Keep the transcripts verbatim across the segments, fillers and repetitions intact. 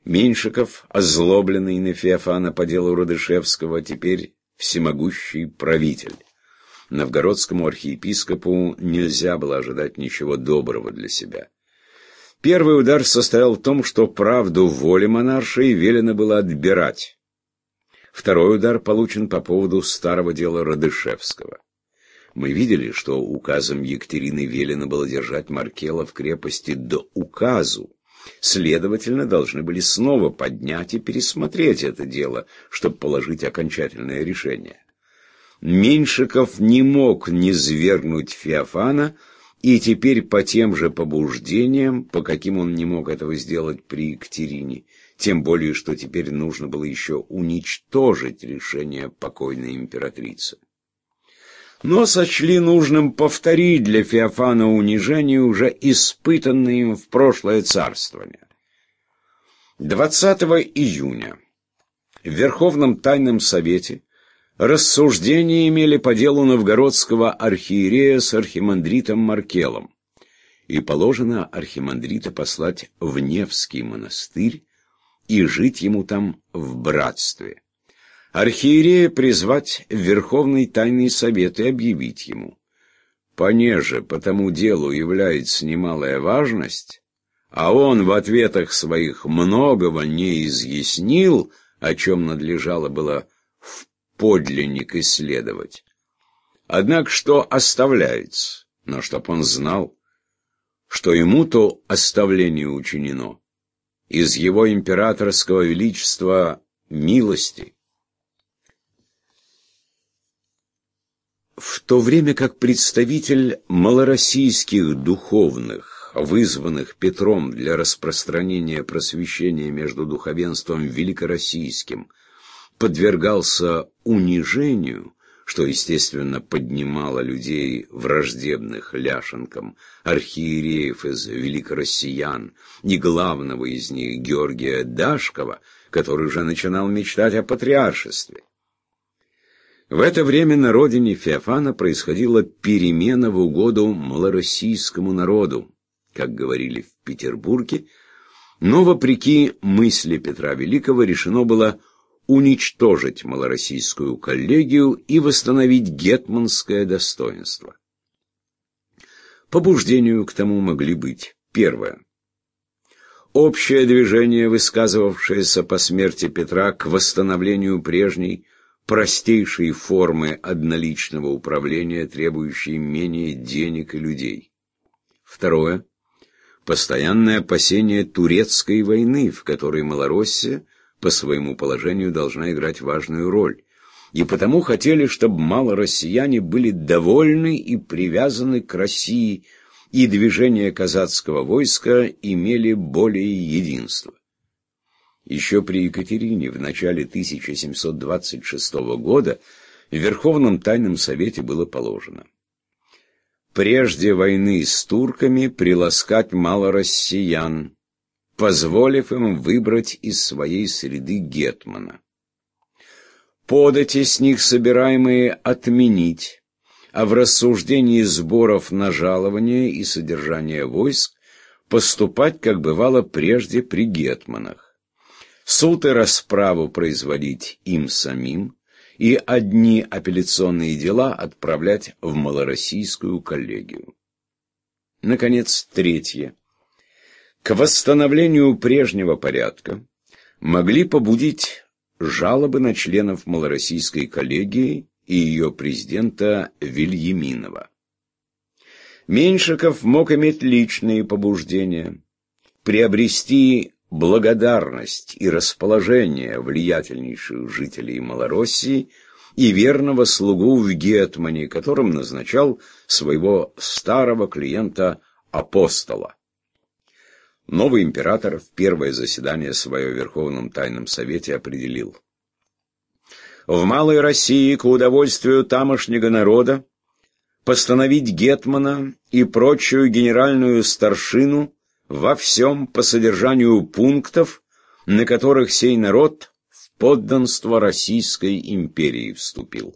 Меньшиков, озлобленный на Феофана по делу Радышевского, теперь всемогущий правитель. Новгородскому архиепископу нельзя было ожидать ничего доброго для себя. Первый удар состоял в том, что правду воли монаршей велено было отбирать. Второй удар получен по поводу старого дела Радышевского. Мы видели, что указом Екатерины велено было держать Маркела в крепости до указу. Следовательно, должны были снова поднять и пересмотреть это дело, чтобы положить окончательное решение. Меньшиков не мог низвергнуть Феофана, и теперь по тем же побуждениям, по каким он не мог этого сделать при Екатерине, тем более, что теперь нужно было еще уничтожить решение покойной императрицы. Но сочли нужным повторить для Феофана унижение, уже испытанное им в прошлое царствование. двадцатого июня в Верховном Тайном Совете рассуждения имели по делу новгородского архиерея с архимандритом Маркелом, и положено архимандрита послать в Невский монастырь и жить ему там в братстве. Архиерея призвать в Верховный Тайный Совет и объявить ему: понеже по тому делу является немалая важность, а он в ответах своих многого не изъяснил, о чем надлежало было в подлинник исследовать. Однако что оставляется, но чтоб он знал, что ему то оставление учинено из его императорского величества милости. В то время как представитель малороссийских духовных, вызванных Петром для распространения просвещения между духовенством великороссийским, подвергался унижению, что, естественно, поднимало людей, враждебных ляшенкам, архиереев из великороссиян, и главного из них, Георгия Дашкова, который уже начинал мечтать о патриаршестве. В это время на родине Феофана происходила перемена в угоду малороссийскому народу, как говорили в Петербурге, но, вопреки мысли Петра Великого, решено было уничтожить малороссийскую коллегию и восстановить гетманское достоинство. Побуждению к тому могли быть: первое. Общее движение, высказывавшееся по смерти Петра к восстановлению прежней простейшей формы одноличного управления, требующей менее денег и людей. Второе. Постоянное опасение турецкой войны, в которой Малороссия по своему положению должна играть важную роль. И потому хотели, чтобы малороссияне были довольны и привязаны к России, и движения казацкого войска имели более единства. Еще при Екатерине в начале тысяча семьсот двадцать шестого года в Верховном Тайном Совете было положено: прежде войны с турками приласкать малороссиян, позволив им выбрать из своей среды гетмана. Подати с них собираемые отменить, а в рассуждении сборов на жалование и содержание войск поступать, как бывало прежде при гетманах. Суд и расправу производить им самим, и одни апелляционные дела отправлять в малороссийскую коллегию. Наконец, третье. К восстановлению прежнего порядка могли побудить жалобы на членов малороссийской коллегии и ее президента Вильяминова. Меньшиков мог иметь личные побуждения, приобрести благодарность и расположение влиятельнейших жителей Малороссии и верного слугу в гетмане, которым назначал своего старого клиента Апостола. Новый император в первое заседание свое в Верховном Тайном Совете определил: в Малой России к удовольствию тамошнего народа постановить гетмана и прочую генеральную старшину во всем по содержанию пунктов, на которых сей народ в подданство Российской империи вступил.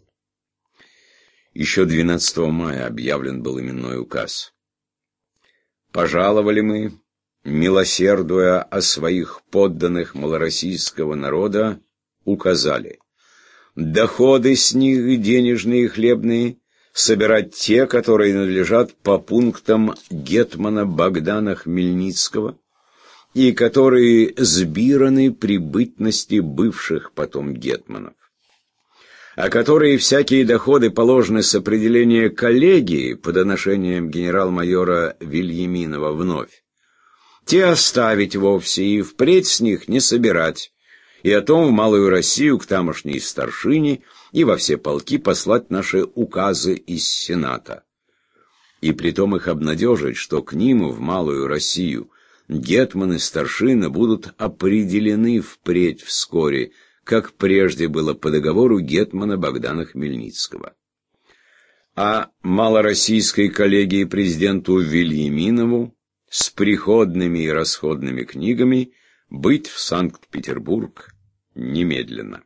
Еще двенадцатого мая объявлен был именной указ. Пожаловали мы милосердуя о своих подданных малороссийского народа, указали доходы с них, денежные и хлебные, собирать те, которые надлежат по пунктам гетмана Богдана Хмельницкого и которые сбираны при бытности бывших потом гетманов, а которые всякие доходы положены с определения коллегии по доношениям генерал-майора Вильяминова вновь, те оставить вовсе и впредь с них не собирать, и о том в Малую Россию к тамошней старшине и во все полки послать наши указы из Сената. И притом их обнадежить, что к ним в Малую Россию гетман и старшина будут определены впредь вскоре, как прежде было по договору гетмана Богдана Хмельницкого. А малороссийской коллегии президенту Вильяминову с приходными и расходными книгами быть в Санкт-Петербург немедленно.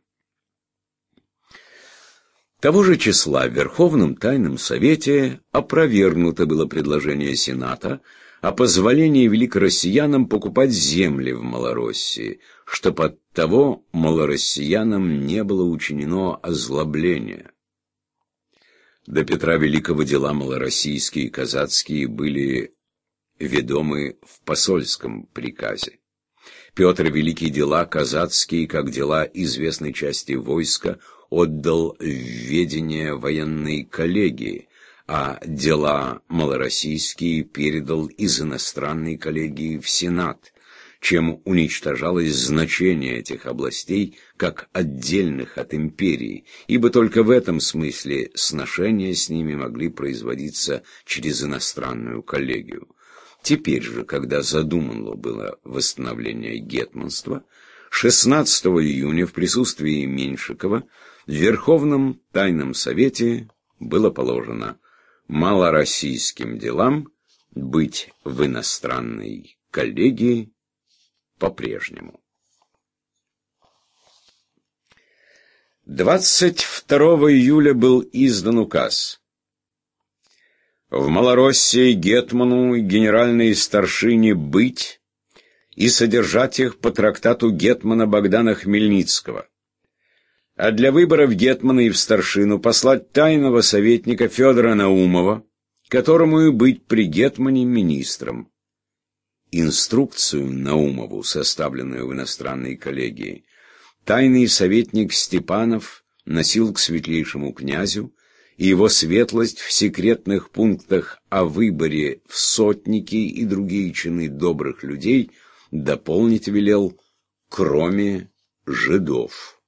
Того же числа в Верховном Тайном Совете опровергнуто было предложение Сената о позволении великороссиянам покупать земли в Малороссии, чтоб оттого малороссиянам не было учинено озлобление. До Петра Великого дела малороссийские и казацкие были ведомы в посольском приказе. Петр Великий дела казацкие, как дела известной части войска, отдал в ведение военной коллегии, а дела малороссийские передал из иностранной коллегии в Сенат, чем уничтожалось значение этих областей как отдельных от империи, ибо только в этом смысле сношения с ними могли производиться через иностранную коллегию. Теперь же, когда задумано было восстановление гетманства, шестнадцатого июня в присутствии Меньшикова в Верховном Тайном Совете было положено малороссийским делам быть в иностранной коллегии по-прежнему. двадцать второго июля был издан указ. В Малороссии гетману и генеральной старшине быть и содержать их по трактату гетмана Богдана Хмельницкого, а для выборов гетмана и в старшину послать тайного советника Федора Наумова, которому и быть при гетмане министром. Инструкцию Наумову, составленную в иностранной коллегии, тайный советник Степанов носил к светлейшему князю, и его светлость в секретных пунктах о выборе в сотники и другие чины добрых людей дополнить велел, кроме жидов.